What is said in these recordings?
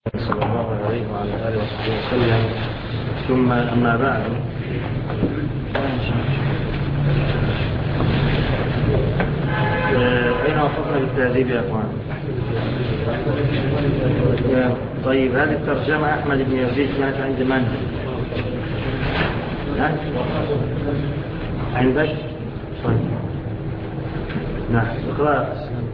صلى الله عليه وعلى آله وصحبه وسلم. ثم أما بعد، أين وصلنا بالتهذيب يا أخوان؟ طيب، هذه الترجمة أحمد بن يزيد كانت عند من؟ عندك؟ طيب، نعم، اقرأ.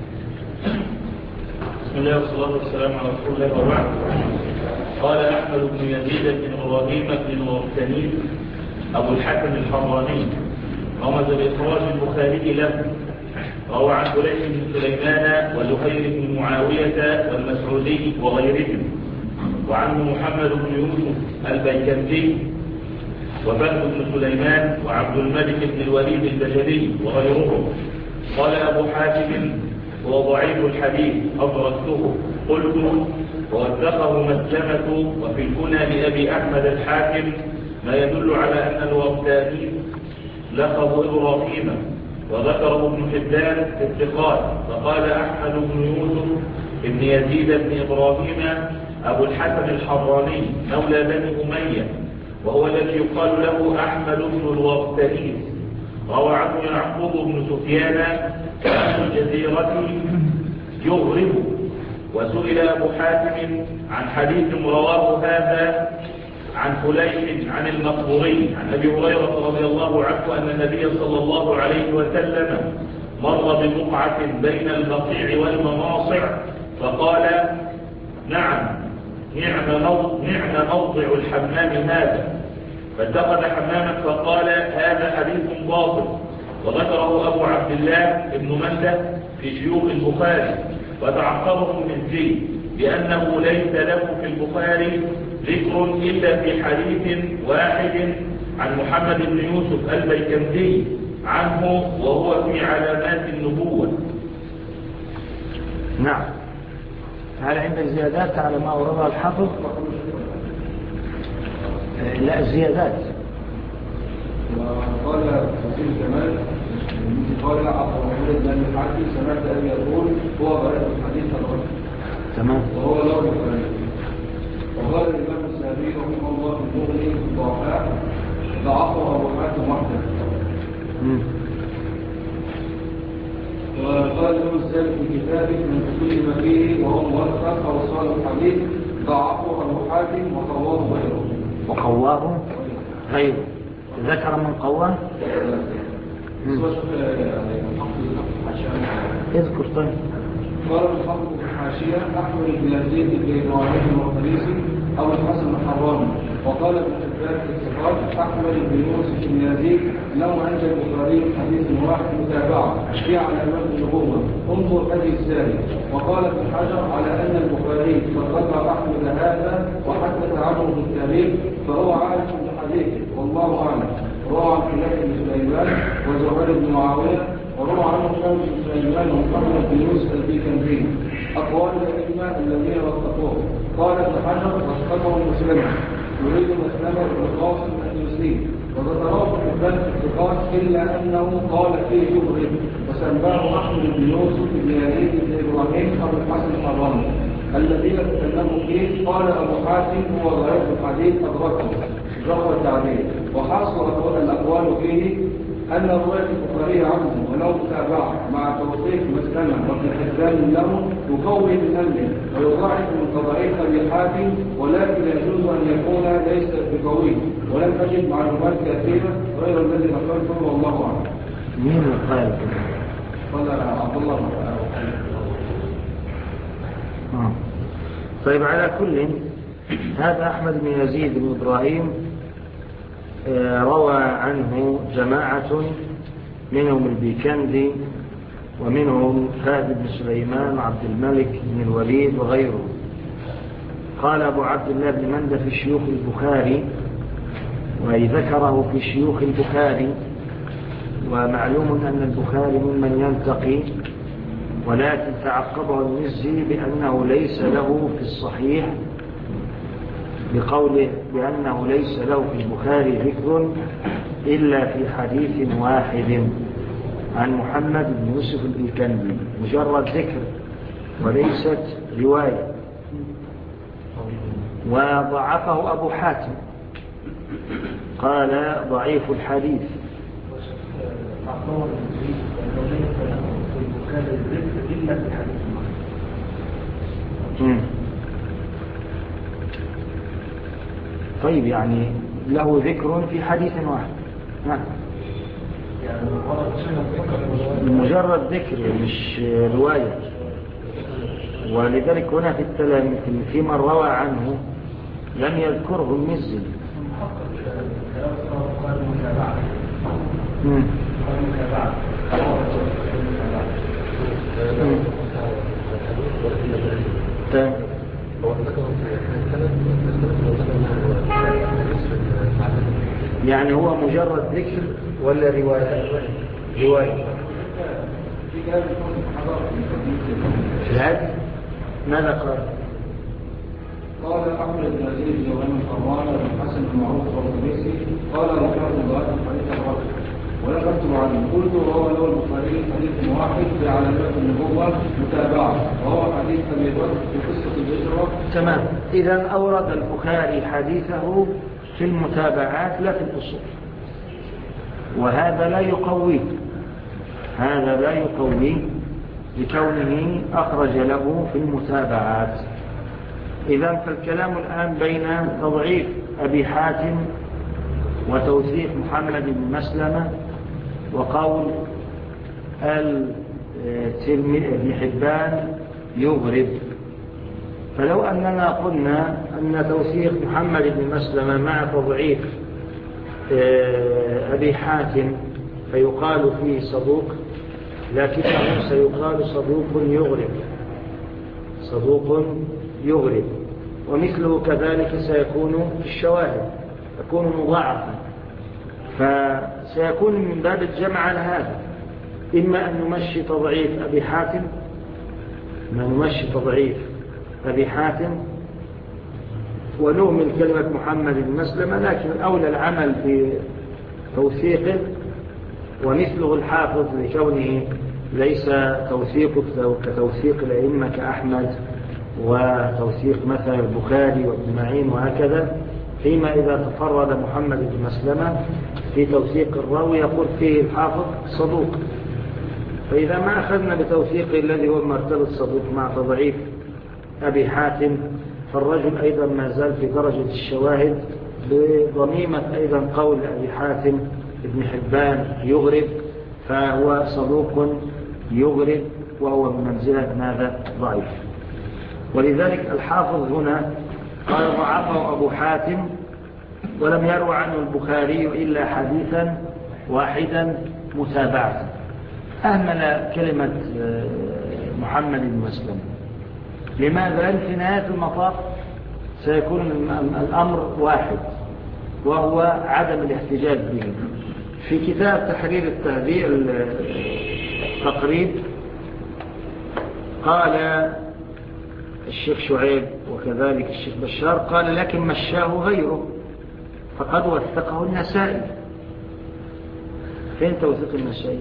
بسم الله والصلاة والسلام على رسول الله وبعد. قال أحمد بن يزيد بن إبراهيم بن مرتنين أبو الحكم الحراني رمز بإخراج البخاري له. روى عن فليح بن سليمان وزهير بن معاوية والمسعودي وغيرهم، وعنه محمد بن يوسف البيكندي وبهز بن سليمان وعبد الملك بن الوليد البجلي وغيرهم. قال أبو حاتم: هو ضعيف الحديث أدركته. قلت: ووثقه مسلمة وفي الكنى لأبي أحمد الحاكم ما يدل على أن الورداني لقب إبراهيم، وذكره ابن حبان في الثقات. فقال أحمد بن يوسف بن يزيد بن إبراهيم أبو الحسن الحراني مولى بني أمية، وهو الذي يقال له أحمد بن الورداني. روى عنه يعقوب بن سفيان وأهل الجزيرة يغرب. وسئل أبو حاتم عن حديث رواه هذا عن فليح عن المقبوري عن أبي هريرة رضي الله عنه أن النبي صلى الله عليه وسلم مر ببقعة بين البقيع والمناصع فقال: نعم موضع الحمام هذا. فاتخذ حماما فقال: هذا حديث باطل. وذكره أبو عبد الله بن مندة في شيوخ البخاري، وتعقبه المزي بأنه ليس له في البخاري ذكر إلا في حديث واحد عن محمد بن يوسف البيكندي عنه، وهو في علامات النبوة. نعم. هل عندك زيادات على ما أوردها الحافظ؟ لا، الزيادات. وقال وزير الجمال قال عبد الرحمن بن الحاكم سمعت أبي يقول هو ضعيف الحديث الرجل. تمام. وهو له البخاري. وقال الإمام السابي رحمه الله في المغني الضعفاء ضعفه أبو حاتم وحده. وقال الإمام السابي في كتابه من كل ما فيه وهو موثق أو صالح الحديث ضعفه أبو حاتم وقواه غيره. وقواه غيره. ذكر من قواه؟ اذكر. طيب. قال الحافظ في الحاشية: أحمد بن يزيد بن إبراهيم المقدسي أو الحسن الحراني. وقال ابن حبان في الثقات: أحمد بن يوسف بن يزيد له عند البخاري حديث واحد متابعة في علامات النبوة، انظر هذه الساري. وقال ابن حجر: على أن البخاري قد ذكر أحمد هذا وحدث عنه في التاريخ فهو عارف بحديثه، والله أعلم. روى عن فليح بن سليمان وزهير بن معاوية، وروى عنه شمس بن سليمان ومحمد بن يوسف البيكندي أقوال الأئمة الذين وثقوه. قال ابن حجر: وثقه مسلمة، يريد مسلمة بن قاسم الدوسي، وذكره ابن حبان في الثقات إلا أنه قال فيه يغرب، وسماه أحمد بن يوسف بن يزيد بن إبراهيم أبو الحسن الحراني. الذين تكلموا فيه قال أبو حاتم هو ضعيف الحديث أدركه جرى التعديل. وحصل الأقوال فيه أن رواية البخاري عنه ولو متابعة مع توثيق مسلمة وابن حبان له يقوي من أمره ويضاعف من تضعيف أبي حاتم، ولكن يجوز أن يكون ليس بقوي، ولم أجد معلومات كثيرة غير الذي ذكرته، والله أعلم. مين قال؟ قال عبد الله. طيب، على كل هذا أحمد بن يزيد بن إبراهيم روى عنه جماعة، منهم البيكندي ومنهم فهد بن سليمان وعبد الملك بن الوليد وغيره. قال أبو عبد الله بن مندة في شيوخ البخاري، وأي ذكره في شيوخ البخاري. ومعلوم أن البخاري ممن ينتقي، ولكن تعقبه المزي بأنه ليس له في الصحيح، بقوله بأنه ليس له في البخاري ذكر إلا في حديث واحد عن محمد بن يوسف البيكندي، مجرد ذكر وليست رواية. وضعفه أبو حاتم قال ضعيف الحديث. طيب يعني له ذكر في حديث واحد. نعم مجرد ذكر مش رواية. ولذلك هنا في التلاميذ في من روى عنه لم يذكره المزي. يعني هو مجرد ذكر ولا رواية؟ رواية. هذا ماذا قال؟ قال أحمد بن يزيد جوان القرآن بن حسن المعروف والطبيسي قال رحمه الله حديث الرجل ولم أكتب عنه. قلت وهو له البخاري حديث واحد في علامات النبوة متابعة وهو حديث أبي بكر في قصة الهجرة. تمام. إذا أورد البخاري حديثه في المتابعات لا في الأصول، وهذا لا يقويه، هذا لا يقويه لكونه أخرج له في المتابعات. إذا فالكلام الآن بين تضعيف أبي حاتم وتوثيق محمد بن مسلمة وقول ابن حبان يغرب. فلو أننا قلنا أن توثيق محمد بن مسلمة مع تضعيف أبي حاتم فيقال فيه صدوق، لكنه سيقال صدوق يغرب، صدوق يغرب. ومثله كذلك سيكون في الشواهد، يكون مضاعفا. فسيكون من باب الجمع على هذا، إما أن نمشي تضعيف أبي حاتم، ما نمشي تضعيف أبي حاتم ونؤمن كلمة محمد بن مسلمة، لكن أولى العمل بتوثيقه. ومثله الحافظ لكونه ليس توثيقه كتوثيق الأئمة كأحمد وتوثيق مثلا البخاري وابن معين وهكذا، فيما إذا تفرد محمد بن مسلمة في توثيق الراوي يقول فيه الحافظ صدوق. فإذا ما أخذنا بتوثيق الذي هو مرتبة صدوق مع تضعيف أبي حاتم، فالرجل أيضا ما زال في درجة الشواهد بضميمة أيضا قول أبي حاتم ابن حبان يغرب، فهو صدوق يغرب وهو بمنزلة ماذا؟ ضعيف. ولذلك الحافظ هنا قال ضعفه أبو حاتم ولم يروى عنه البخاري إلا حديثا واحدا متابعة. أهمل كلمة محمد بن مسلم. لماذا؟ في نهاية المطاف سيكون الأمر واحد، وهو عدم الاحتجاج به. في كتاب تحرير التقريب قال الشيخ شعيب وكذلك الشيخ بشار قال لكن مشاه غيره فقد وثقه النسائي. فين توثيق النسائي؟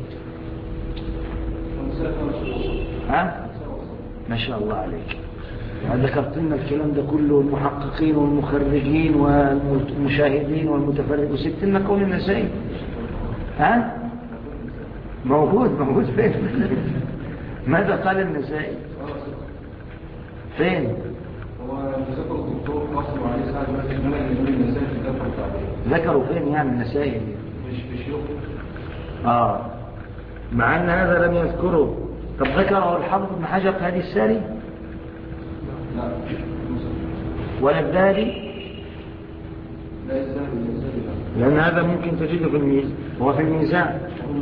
ها؟ ما شاء الله عليك، ذكرت لنا الكلام ده كله، المحققين والمخرجين والمشاهدين والمتفرج، وسبت لنا قول النسائي. ها؟ موجود فين؟ ماذا قال النسائي؟ فين؟ ذكروا فين يعني النسائي؟ مع أن هذا لم يذكره. طب ذكره الحافظ ابن حجر في هذه الساري ولا الذهبي؟ لأن هذا ممكن تجده في الميزان، هو في الميزان.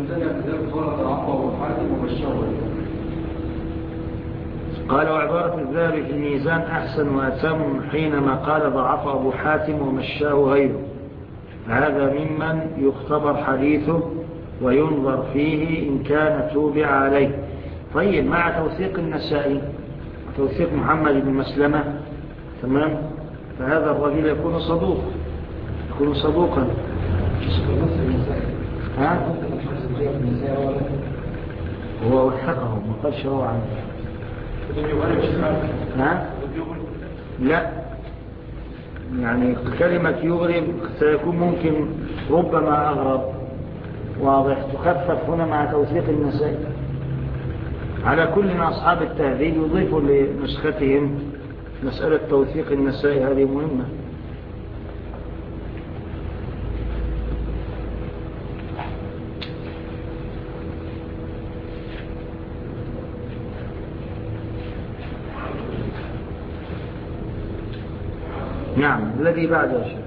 قال وعبارة الذهبي في الميزان أحسن وأتم حينما قال ضعف أبو حاتم ومشاه غيره، هذا ممن يختبر حديثه وينظر فيه إن كان توبع عليه. طيب مع توثيق النسائي وتوثيق محمد بن مسلمة تمام، فهذا الرجل يكون صدوقا. ها؟ هو وثقه ما قالش روى عنه. ها؟ لا يعني كلمة يغرب سيكون ممكن ربما أغرب، واضح، تخفف هنا مع توثيق النسائي. على كل أصحاب التهذيب يضيفوا لنسختهم مسألة توثيق النسائي، هذه مهمة. نعم. الذي بعده شيء.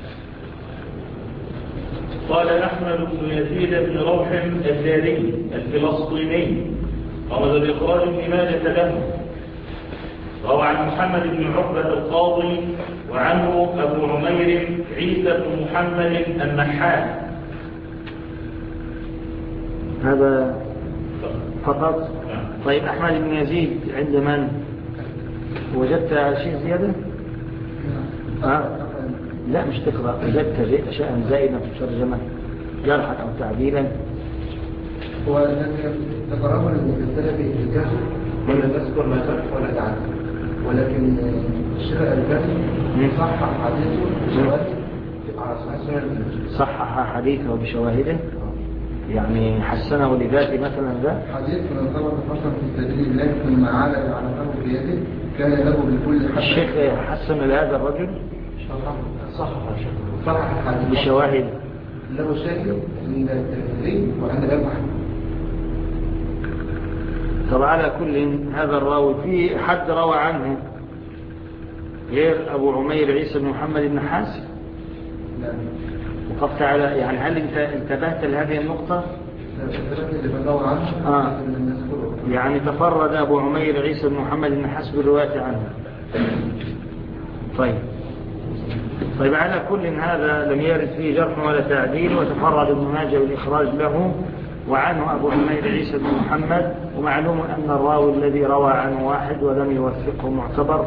قال أحمد بن يزيد بن روح الداري الفلسطيني رمز بإخراج ابن ماجة له، روى عن محمد بن عقبة القاضي وعنه أبو عمير عيسى بن محمد النحاس. هذا فقط. طيب أحمد بن يزيد عند من؟ وجدت شيء زيادة؟ لا مش تقرأ. وجدت أشياء زائدة في الترجمة جرحا أو تعديلا؟ هو الذي تقرأه المسألة بالكسر ولا تذكر ما جرح ولا تعدل، ولكن الشيخ الألباني صحح حديثه بشواهد على صحيح سنن. صحح حديثه بشواهده، يعني حسنه لذاته مثلا. ذا حديث من طبق حسن في التدريب، لكن ما عاد على بيده كان له بكل حسن. الشيخ حسن لهذا الرجل صحح الحديث بشواهد له شاهد من التدريب وأن له حديث. طب على كل هذا الراوي في حد روى عنه غير أبو عمير عيسى بن محمد النحاس؟ لا. وقفت على يعني هل انت انتبهت لهذه النقطة؟ يعني تفرد أبو عمير عيسى بن محمد النحاس بالرواية عنه. طيب على كل هذا لم يرد فيه جرح ولا تعديل، وتفرد ابن ماجه بالإخراج له وعنه أبو عمير عيسى بن محمد. ومعلوم أن الراوي الذي روى عنه واحد ولم يوثقه معتبر،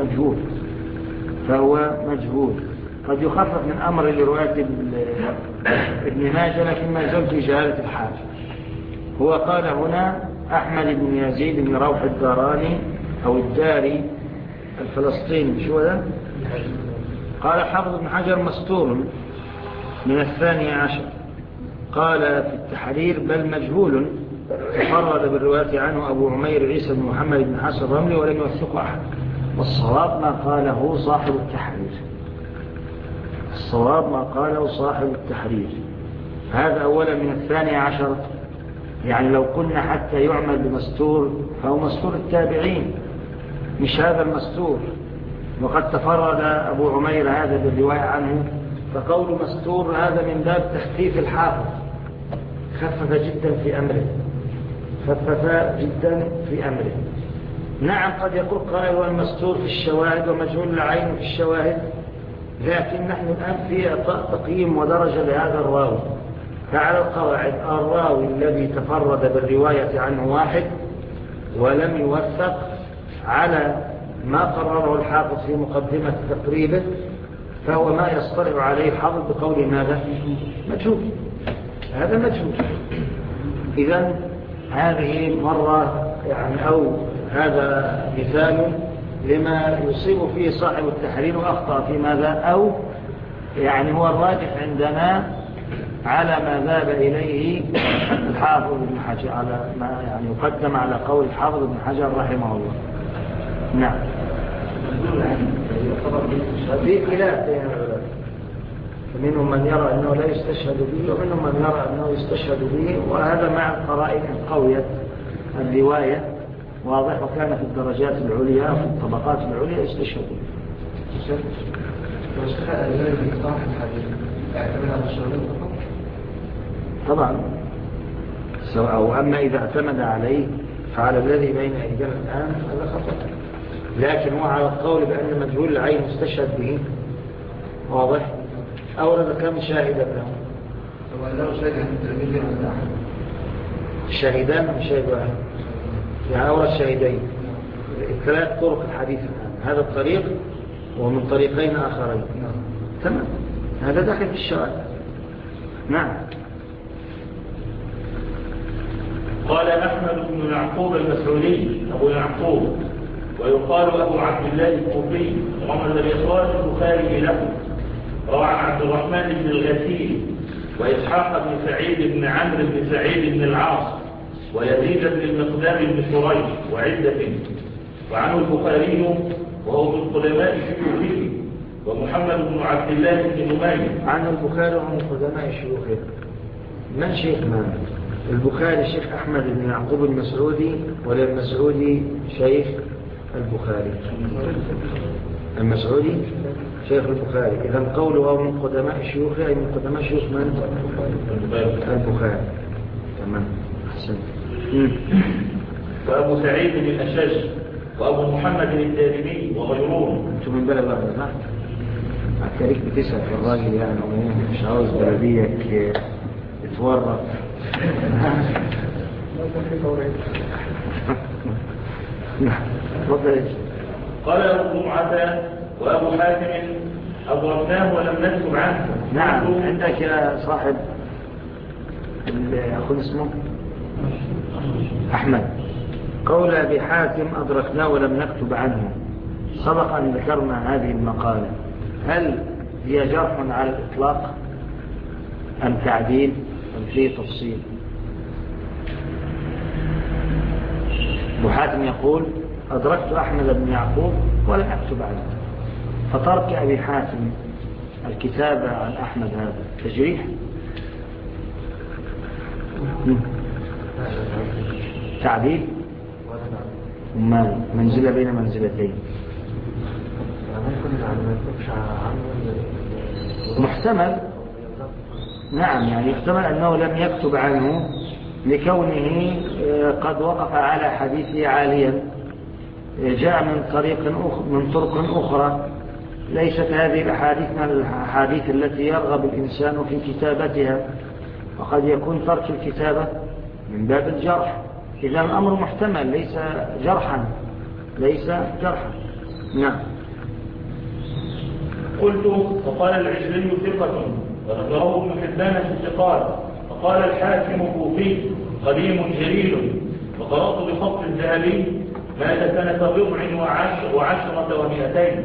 فهو مجهول. قد يخفف من أمر لرواية ابن ماجه، لكن ما زال في جهالة الحال. هو قال هنا أحمد بن يزيد بن روح الداراني أو الداري الفلسطيني. شو هذا؟ قال حافظ ابن حجر مستور من 12. قال في التحرير بل مجهول، تفرد بالرواية عنه أبو عمير عيسى بن محمد بن حسن الرملي ولم يوثقه أحد. والصواب ما قاله صاحب التحرير. الصواب ما قاله صاحب التحرير. هذا أولا من 12. يعني لو قلنا حتى يعمل بمستور فهو مستور التابعين، مش هذا المستور. وقد تفرد أبو عمير هذا بالرواية عنه، فقول مستور هذا من باب تخفيف الحافظ. خفف جدا في أمره. نعم قد يقول قائل والمستور في الشواهد ومجهول العين في الشواهد، لكن نحن الآن في إعطاء تقييم ودرجة لهذا الراوي. فعلى القواعد الراوي الذي تفرد بالرواية عنه واحد ولم يوثق على ما قرره الحافظ في مقدمة تقريبه، فهو ما يصطلح عليه الحافظ بقول ماذا؟ مجهول. هذا مجهول. إذن هذه مرة يعني أو هذا مثال لما يصيب فيه صاحب التحرير وأخطأ في ماذا، أو يعني هو الراجح عندنا على ما ذهب إليه الحافظ ابن حجر، على ما يعني يقدم على قول الحافظ ابن حجر رحمه الله. نعم. في خلاف بين العلماء، منهم من يرى أنه لا يستشهد به ومنهم من يرى أنه يستشهد به، وهذا مع القرائن قوية الرواية واضح، وكان في الدرجات العليا في الطبقات العليا يستشهد به. طبعا أو أما إذا اعتمد عليه فعلى الذي بين أيدينا الآن هذا خطأ، لكن هو على القول بأن مجهول العين مستشهد به واضح. أورد كم شاهدا له؟ شاهدان من شاهد واحد، يعني أورد شاهدين. 3 طرق الحديث الآن، هذا الطريق ومن طريقين آخرين. تمام، هذا داخل في الشواهد. نعم. قال أحمد بن يعقوب المسعودي أبو يعقوب ويقال أبو عبد الله الكوفي رمز بإخراج البخاري له. روى عن عبد الرحمن بن الغسيل وإسحاق بن سعيد بن عمرو بن سعيد بن العاص ويزيد بن المقدام بن شريح وعدة. وعنه البخاري وهو من قدماء شيوخه ومحمد بن عبد الله بن نمير. عنه البخاري وهو من قدماء شيوخه. من شيخ من؟ البخاري شيخ أحمد بن يعقوب المسعودي ولا المسعودي شيخ البخاري؟ المسعودي شيخ البخاري. إذا قوله من قدماء شيوخه أي من قدماء شيوخ من؟ البخاري. تمام، أحسن. وأبو سعيد بن الأشج وأبو محمد الدارمي وغيرهم. أنتم من بلد واحد صح؟ أكريك بتسأل في الراجل يعني مش عاوز بلديك تتورط. قال أبو جمعة وأبو حاتم أضربناه ولم نكتب عنه. نعم، عندك يا صاحب أخذ اسمه أحمد. قول أبي حاتم أدركناه ولم نكتب عنه، سبق أن ذكرنا هذه المقالة. هل هي جرح على الإطلاق أم تعديل أم فيه تفصيل؟ أبو حاتم يقول أدركت أحمد بن يعقوب ولم أكتب عنه، فترك أبي حاتم الكتابة عن أحمد هذا تجريح؟ تعديل؟ وما منزلة بين منزلتين؟ محتمل. نعم، يعني يحتمل أنه لم يكتب عنه لكونه قد وقف على حديثه عاليا، جاء من طرق أخرى ليست هذه الأحاديث من الأحاديث التي يرغب الإنسان في كتابتها، وقد يكون ترك الكتابة من باب الجرح. إذا الأمر محتمل، ليس جرحا. نعم. قلت وقال العجلي ثقة وذكره ابن حبان في الثقات. وقال الحاكم كوفي قديم جليل وقرأت بخط الذهبي مات سنة 14 و200.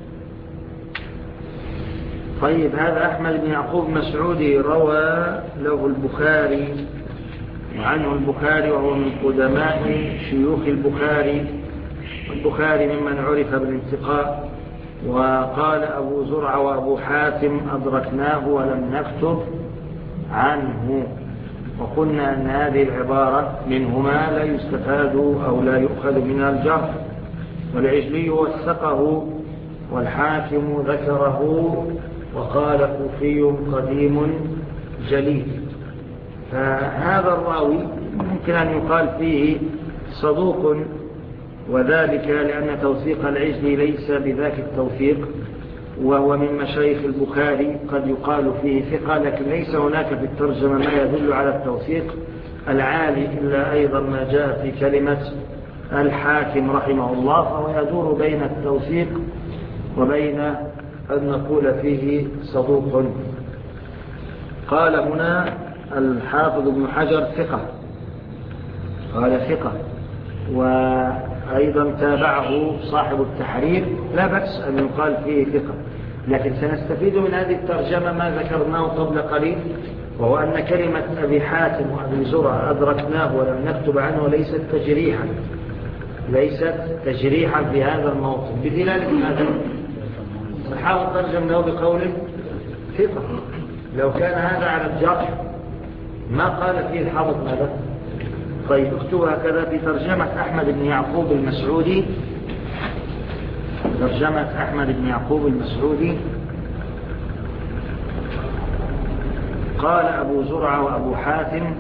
طيب، هذا أحمد بن يعقوب مسعودي روى له البخاري وعنه البخاري وهو من قدماء شيوخ البخاري، والبخاري ممن عرف بالانتقاء. وقال أبو زرعة وأبو حاتم أدركناه ولم نكتب عنه، وقلنا أن هذه العبارة منهما لا يستفاد أو لا يؤخذ منها الجرح. والعجلي وثقه والحاكم ذكره، وقال كوفي قديم جليل. فهذا الراوي ممكن أن يقال فيه صدوق، وذلك لأن توثيق العجلي ليس بذاك التوثيق، وهو من مشايخ البخاري قد يقال فيه ثقة، لكن ليس هناك في الترجمة ما يدل على التوثيق العالي إلا أيضا ما جاء في كلمة الحاكم رحمه الله، فهو يدور بين التوثيق وبين أن نقول فيه صدوق. قال هنا الحافظ ابن حجر ثقة، قال ثقة، وأيضا تابعه صاحب التحرير، لا بأس أن يقال فيه ثقة. لكن سنستفيد من هذه الترجمة ما ذكرناه قبل قليل، وهو أن كلمة أبي حاتم وأبي زرع أدركناه ولم نكتب عنه ليست تجريحا في هذا الموطن، بدلالة هذا الحافظ ترجم له بقوله ثقة. لو كان هذا على الجرح ما قال فيه الحافظ ماذا؟ طيب، اكتبوا هكذا في ترجمة أحمد بن يعقوب المسعودي. ترجمة أحمد بن يعقوب المسعودي قال أبو زرعة وأبو حاتم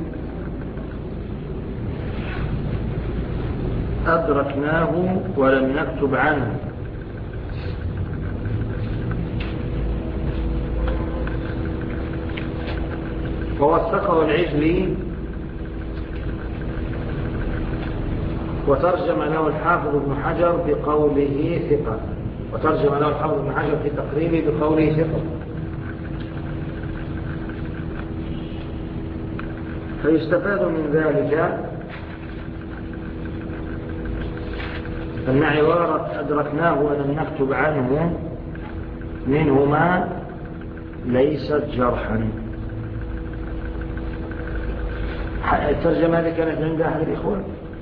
أدركناه ولم نكتب عنه، فوثقه العجلي وترجم له الحافظ ابن حجر بقوله ثقة، وترجم له الحافظ ابن حجر في تقريبه بقوله ثقة. فيستفاد من ذلك فالنعي وارد أدركناه ولم نكتب عنه منهما ليست جرحا. الترجمة هذه كانت عند أحد الإخوان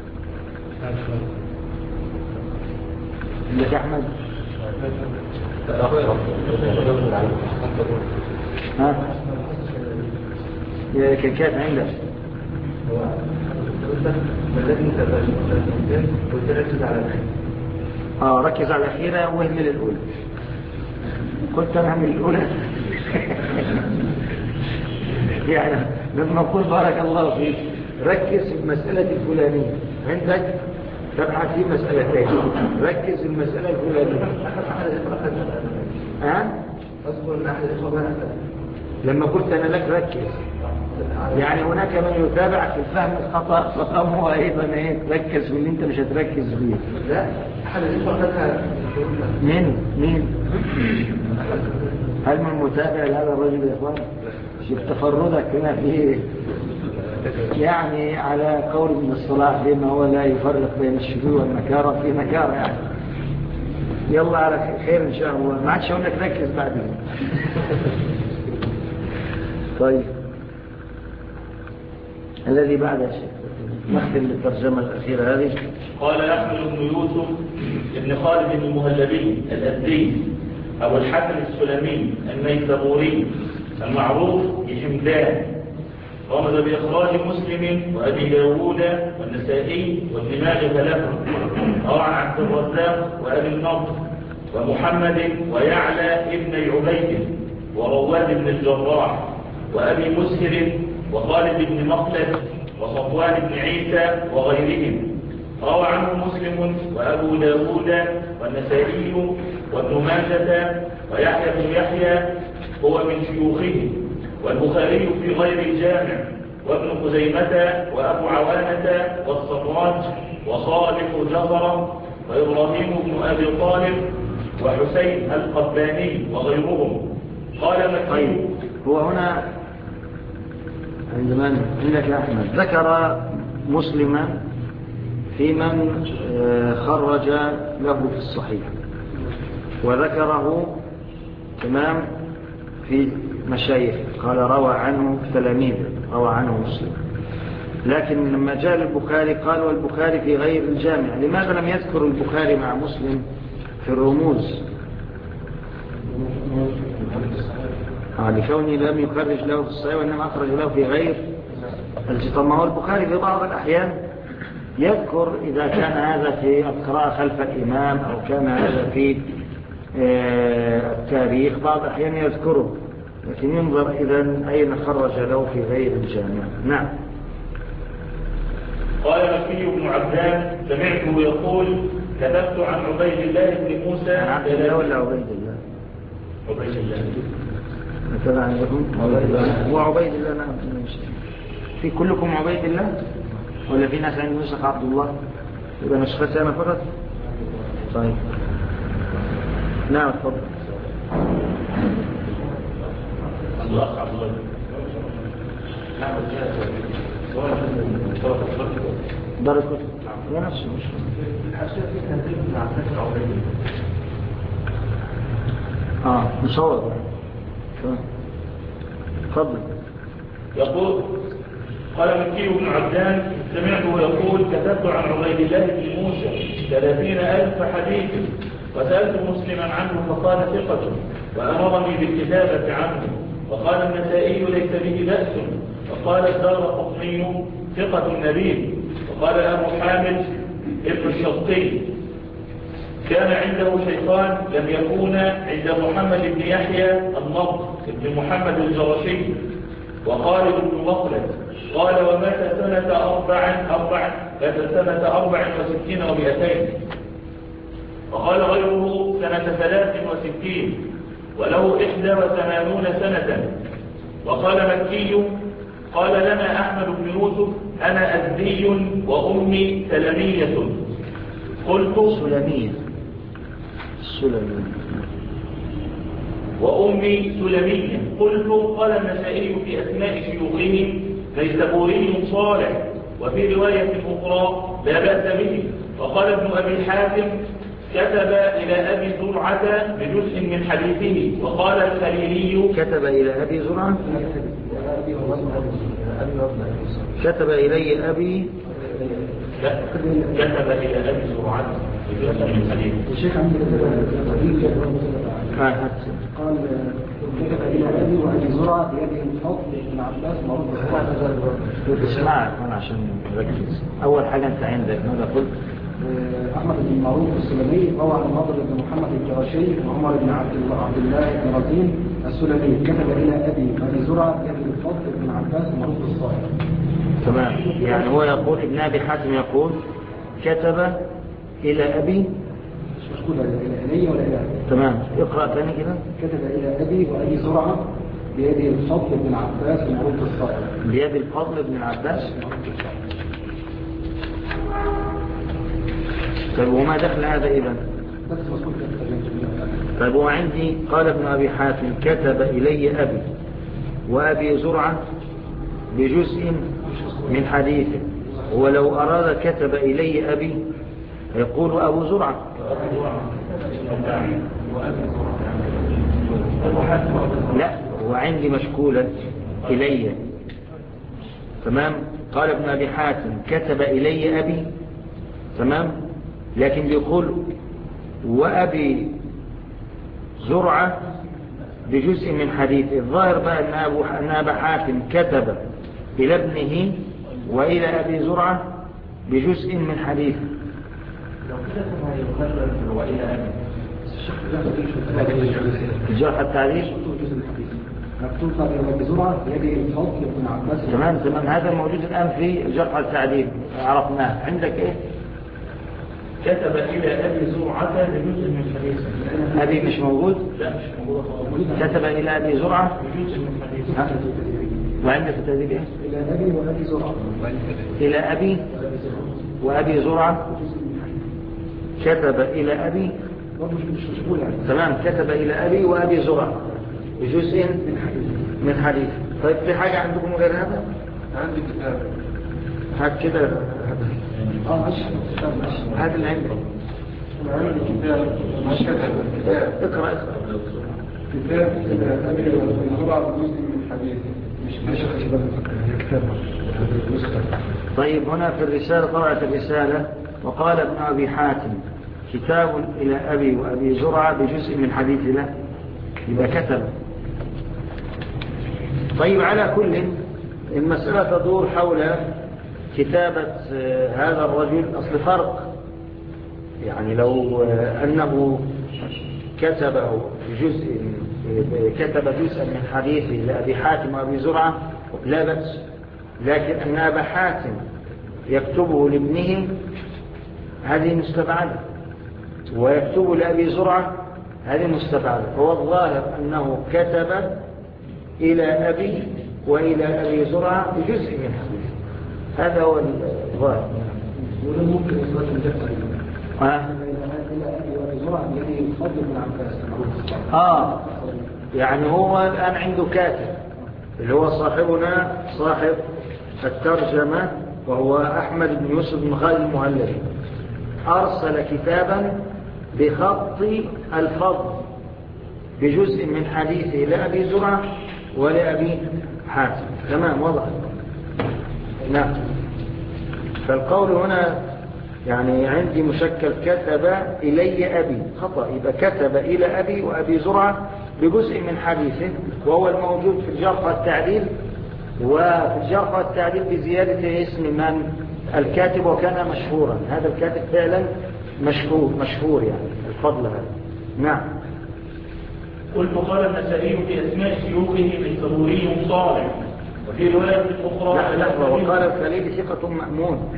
عندك أحمد؟ ها؟ كيف عندك؟ ركز على الأخيرة واهمل الأولى. كنت أنا أهمل الأولى يعني لما أقول بارك الله فيك ركز في المسألة الفلانية عندك تبحث في مسألتين، ركز في المسألة الفلانية. أذكر أن أحد الإخوة لما قلت أنا لك ركز، يعني هناك من يتابعك في الفهم الخطأ فقامه أيضا ركز في اللي أنت مش هتركز فيه. لا أحد الإخوة مين؟ هل من متابع لهذا الرجل يا إخوان؟ شوف تفردك هنا فيه يعني على قول من الصلاح بما هو لا يفرق بين الشذوذ والنكارة في نكارة يعني. يلا على خير إن شاء الله، ما عادش أقولك ركز بعدين. طيب الذي بعد يا شيخ نختم بالترجمة الأخيرة هذه. قال أحمد بن يوسف بن خالد المهلبي الأزدي أبو الحسن السلمي النيسابوري المعروف بحمدان، رمز بإخراج مسلم وأبي داود والنسائي وابن ماجه له، روى عن عبد الرزاق وأبي النضر ومحمد ويعلى ابن عبيد ورواد بن الجراح وأبي مسهر وخالد بن مخلد وصفوان بن عيسى وغيرهم. روى عنه مسلم وأبو داود والنسائي وابن ماجة ويحيى بن يحيى هو من شيوخه، والبخاري في غير الجامع، وابن خزيمة وأبو عوانة والصراج وصالح جزرة وإبراهيم بن أبي طالب وحسين القباني وغيرهم. قال مكي. هو هنا عندما عندك يا أحمد ذكر مسلما في من خرج له في الصحيح، وذكره تمام في مشايخ قال روى عنه تلاميذ روى عنه مسلم، لكن لما جاء البخاري قال والبخاري في غير الجامع. لماذا لم يذكر البخاري مع مسلم في الرموز؟ لكونه لم يخرج له في الصحيح وإنما أخرج له في غير الجامع. طب ما هو البخاري في بعض الأحيان يذكر إذا كان هذا في القراءة خلف الإمام أو كان هذا في التاريخ بعض الأحيان يذكره، لكن ينظر إذن أين خرج له في غير الجامع. نعم. قال مكي بن عبدان سمعته يقول كتبت عن عبيد الله بن موسى. عن عبد الله ولا عبيد الله؟ عبيد الله. كذا عندكم هو عبيد الله. نعم. في كلكم عبيد الله ولا في ناس عندهم نسخ عبد الله؟ يبقى نسختي أنا فقط. طيب نعم تفضل. الله عبد الله. نعم دار الكتب هي نفسه مش مصور. تفضل. يقول قال مكي بن عبدان سمعته يقول كتبت عن عبيد الله بن موسى 30,000 حديث وسألت مسلما عنه فقال ثقة وأمرني بالكتابة عنه، وقال النسائي ليس به بأس، وقال الدارقطني ثقة نبيل، وقال أبو حامد ابن الشطي كان عنده شيخان لم يكون عند محمد بن يحيى النضر بن محمد الجرشي وخالد بن مخلد. قال ومات سنة 64 و200. وقال غيره سنة 63 وله 81 سنة. وقال مكي قال لنا أحمد بن يوسف أنا أزدي وأمي سلمية. قلت سلمية وأمي سلمية. قلت قال النسائي في أسماء شيوخه نيسابوري صالح، وفي رواية أخرى لا بأس به، وقال ابن أبي حاتم كتب إلى أبي زرعة بجزء من حديثه. وقال الخليلي كتب إلى أبي زرعة كتب إلي أبي لا كتب إلى أبي زرعة بجزء من حديثه. الشيخ عندي قال كتب إلى أبي وأبي زرعة بيده الفضل بن عباس مرد اسمعك أنا عشان نركز. أول حاجة أنت عندك ماذا قلت؟ أحمد بن معروف السلمي روى عن النضر بن محمد الجرشي وعمر بن عبد الله بن رزين السلمي كتب إلى أبي وأبي زرعة بيده الفضل بن عباس مرد الصائب. تمام. يعني هو يقول ابن أبي حاتم يقول كتب إلى أبي مش مشكولة إلي ولا إلى أبي. تمام. اقرأ ثاني كده. كتب إلى أبي وأبي زرعة بيد الفضل بن عباس مرد الصائب. بيد الفضل بن عباس. طيب وما دخل هذا إذن؟ طيب وعندي قال ابن أبي حاتم كتب إلي أبي وأبي زرعة بجزء من حديثه. ولو أراد كتب إلي أبي يقول أبو زرعة. لا هو عندي مشكولة إلي. تمام. قال ابن أبي حاتم كتب إلي أبي. تمام. لكن بيقول وأبي زرعة بجزء من حديث. الظاهر بقى أن أبا حاتم كتب إلى ابنه وإلى أبي زرعة بجزء من حديث. لو كده ما يقرر وإلى أبي الجرح التعديل مكتوب إلى أبي زرعة بيده الفضل بن عباس. تمام. هذا موجود الآن في الجرح التعديل عرفناه. عندك إيه؟ كتب إلى أبي زرعة بجزء من حديثه. أبي مش موجود؟ لا مش موجود. كتب إلى أبي زرعة بجزء من حديثه. وعندك التهذيب إيه؟ إلى أبي وأبي زرعة. إلى أبي وأبي زرعة كتب إلى أبي. مش مشغول يعني. تمام. كتب إلى أبي وأبي زرعة بجزء من حديث. طيب في حاجة عندكم غير هذا؟ عندي كتاب. هات كده. ماشي. هذا اللي عندك. عندي كتاب مش كتب. اقرأ. كتاب إلى أبي وأبي زرعة بجزء من حديثه. مش كتاب. طيب هنا في الرسالة طلعت الرسالة وقال ابن أبي حاتم كتاب إلى أبي وأبي زرعة بجزء من حديث له. يبقى كتب. طيب على كل المسألة تدور حول كتابة هذا الرجل. أصل فرق يعني لو أنه كتب جزءا من حديثه لأبي حاتم وأبي زرعة لا بأس. لكن أن أبا حاتم يكتبه لابنه هذه مستبعدة ويكتبه لأبي زرعة هذه مستبعدة. هو الظاهر أنه كتب إلى أبي وإلى أبي زرعة بجزء من حديث. هذا هو الظاهر. ولا ممكن إصلاح الجهة إلى أبي وأبي زرعة بيده الفضل بن عباس. يعني هو الآن عنده كاتب اللي هو صاحبنا صاحب الترجمة وهو أحمد بن يوسف بن خالد المهلبي أرسل كتابا بخط الفضل بجزء من حديثه لأبي زرعة ولأبي حاتم. تمام وضع. نعم. فالقول هنا يعني عندي مشكل كتب إلي أبي خطأ. يبقى كتب إلى أبي وأبي زرعة بجزء من حديثه وهو الموجود في الجرح والتعديل. وفي الجرح والتعديل بزيادة اسم من الكاتب وكان مشهورا. هذا الكاتب فعلا مشهور يعني الفضل هذا. نعم. قلت قال النسائي في أسماء شيوخه من ثبوري صالح وفي رواية أخرى لا وقال الخليل ثقة مأمون.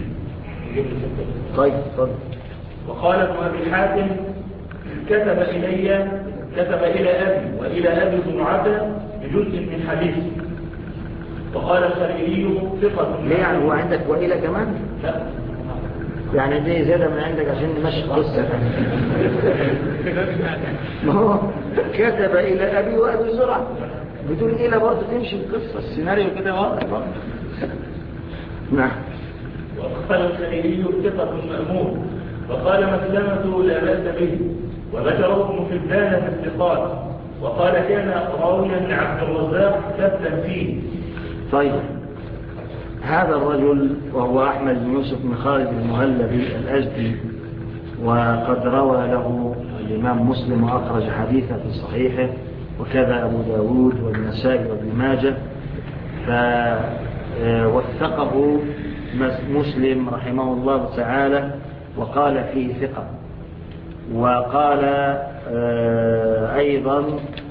طيب تفضل. وقال ابن أبي حاتم كتب إلى أبي وإلى أبي زرعة بجزء من حديثه. وقال الخليلي ثقة. ليه يعني هو عندك وإلى كمان؟ لا يعني دي زيادة من عندك عشان نمشي قصة. ما هو كتب إلى أبي وأبي زرعة بدون إلى برضه تمشي القصة. السيناريو كده واضح برضه. نعم. وقال الخليلي ثقة مأمون، وقال مسلمة لا بأس به، وذكره ابن حبان في الثقات، وقال كان راويا لعبد الرزاق ثبتا فيه. طيب، هذا الرجل وهو أحمد بن يوسف بن خالد المهلبي الأزدي، وقد روى له الإمام مسلم وأخرج حديثه في صحيحه، وكذا أبو داود والنسائي وابن ماجه، فوثقه مسلم رحمه الله تعالى وقال فيه ثقة. وقال أيضا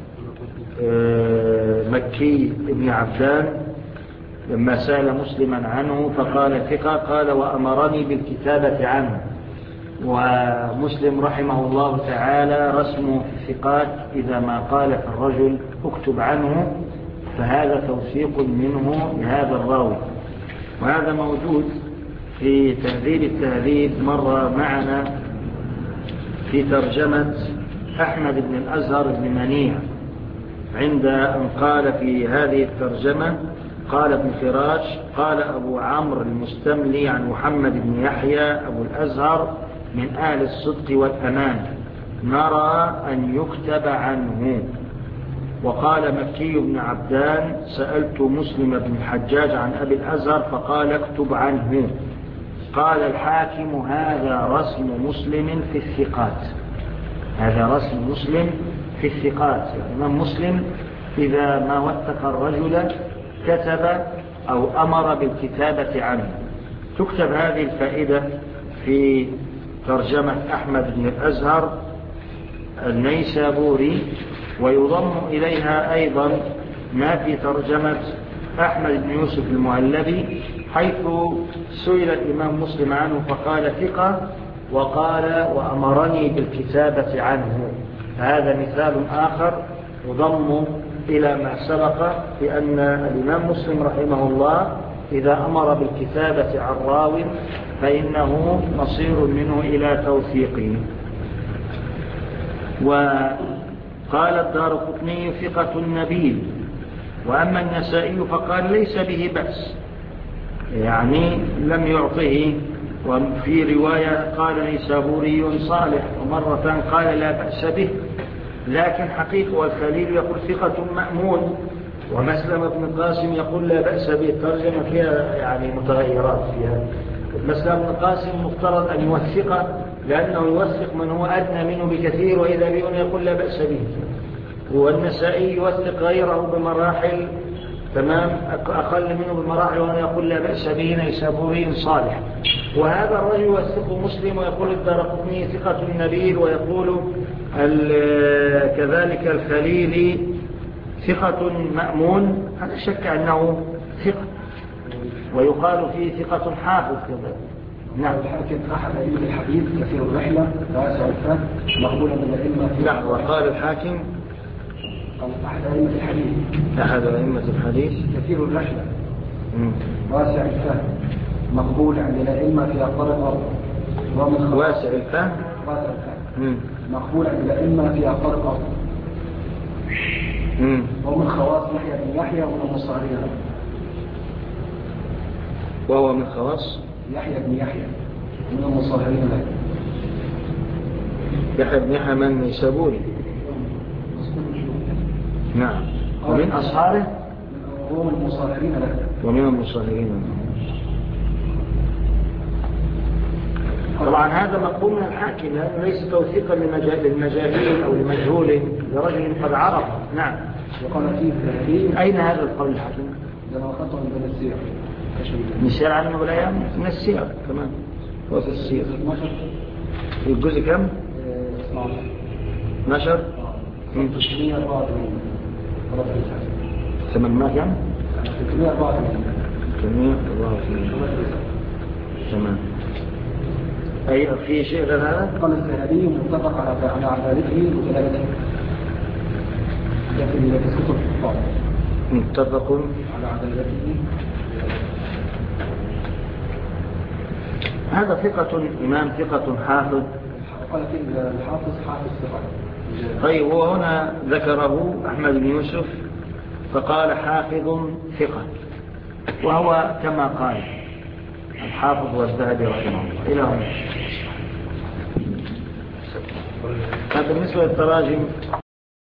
مكي بن عبدان لما سأل مسلما عنه فقال ثقة، قال وأمرني بالكتابة عنه. ومسلم رحمه الله تعالى رسمه في الثقات إذا ما قال في الرجل اكتب عنه، فهذا توثيق منه لهذا الراوي. وهذا موجود في تهذيب التهذيب، مر معنا في ترجمة أحمد بن الأزهر بن منيع، عند أن قال في هذه الترجمة قال ابن فراش قال أبو عمرو المستملي عن محمد بن يحيى أبو الأزهر من أهل الصدق والأمان، نرى أن يكتب عنه. وقال مكي بن عبدان سألت مسلم بن الحجاج عن أبي الأزهر فقال اكتب عنه. قال الحاكم هذا رسم مسلم في الثقات، هذا رسم مسلم في الثقات. الإمام مسلم إذا ما وثق الرجل كتب أو أمر بالكتابة عنه. تكتب هذه الفائدة في ترجمة أحمد بن الأزهر النيسابوري، ويضم إليها أيضا ما في ترجمة أحمد بن يوسف المهلبي، حيث سئل الإمام مسلم عنه فقال ثقة، وقال وأمرني بالكتابة عنه. هذا مثال آخر يضم إلى ما سبق، بأن الإمام مسلم رحمه الله إذا أمر بالكتابة عن راو فإنه مصير منه إلى توثيقه. وقال الدارقطني ثقة نبيل، وأما النسائي فقال ليس به بأس، يعني لم يعطه. وفي رواية قال نيسابوري صالح، ومرة قال لا بأس به، لكن حقيقة والخليل يقول ثقة مأمون، ومسلم بن القاسم يقول لا بأس به. الترجمة فيها يعني متغيرات فيها. مسلم بن القاسم مفترض أن يوثقه، لأنه يوثق من هو أدنى منه بكثير، وإذا به يقول لا بأس به. والنسائي يوثق غيره بمراحل تمام أقل منه بمراحل، وأنا يقول لا بأس به نيسابوري صالح. وهذا الرجل يوثق مسلم، ويقول الدارقطني ثقة نبيل، ويقول كذلك الخليلي ثقة مأمون. هذا شك أنه ثقة، ويقال فيه ثقة حافظ كذلك. نعم. الحاكم أحد أئمة الحديث كثير الرحلة واسع الفهم مقبولا من الأئمة. نعم. وقال الحاكم أحد أئمة الحديث، أحد أئمة الحديث كثير الرحلة واسع الفهم مقبول عند الأئمة في أقطار الأرض. واسع الفهم مقبول عند الأئمة في أقطار الأرض. ومن خواص يحيى بن يحيى ومن المصارين. وهو من خواص يحيى بن يحيى من المصارين له. يحيى بن يحيى من نيسابوري. نعم. ومن أصحابه ومن المصارين له. ومن المصارين. طبعا هذا مقبول من الحاكم، لأنه ليس توثيقا للمجاهيل أو لمجهول، لرجل قد عرف. نعم. وقال فيه أين هذا القول الحاكم؟ لما أخذته من السير من السير عنه بالأيام، من السير كمان. هو في السير في الجزء كم؟ 12 ثمانية كم؟ 384 تمام. أي في شيء غير هذا؟ قال الذهبي متفق على عدالته وجلالته. لكن يسقط الحفاظ. متفق على عدالته. هذا ثقة إمام ثقة حافظ. قال الحافظ حافظ ثقة. طيب، وهنا ذكره أحمد بن يوسف فقال حافظ ثقة، وهو كما قال. الحافظ والذهبي رحمه الله. إلى هنا. بالنسبة للتراجم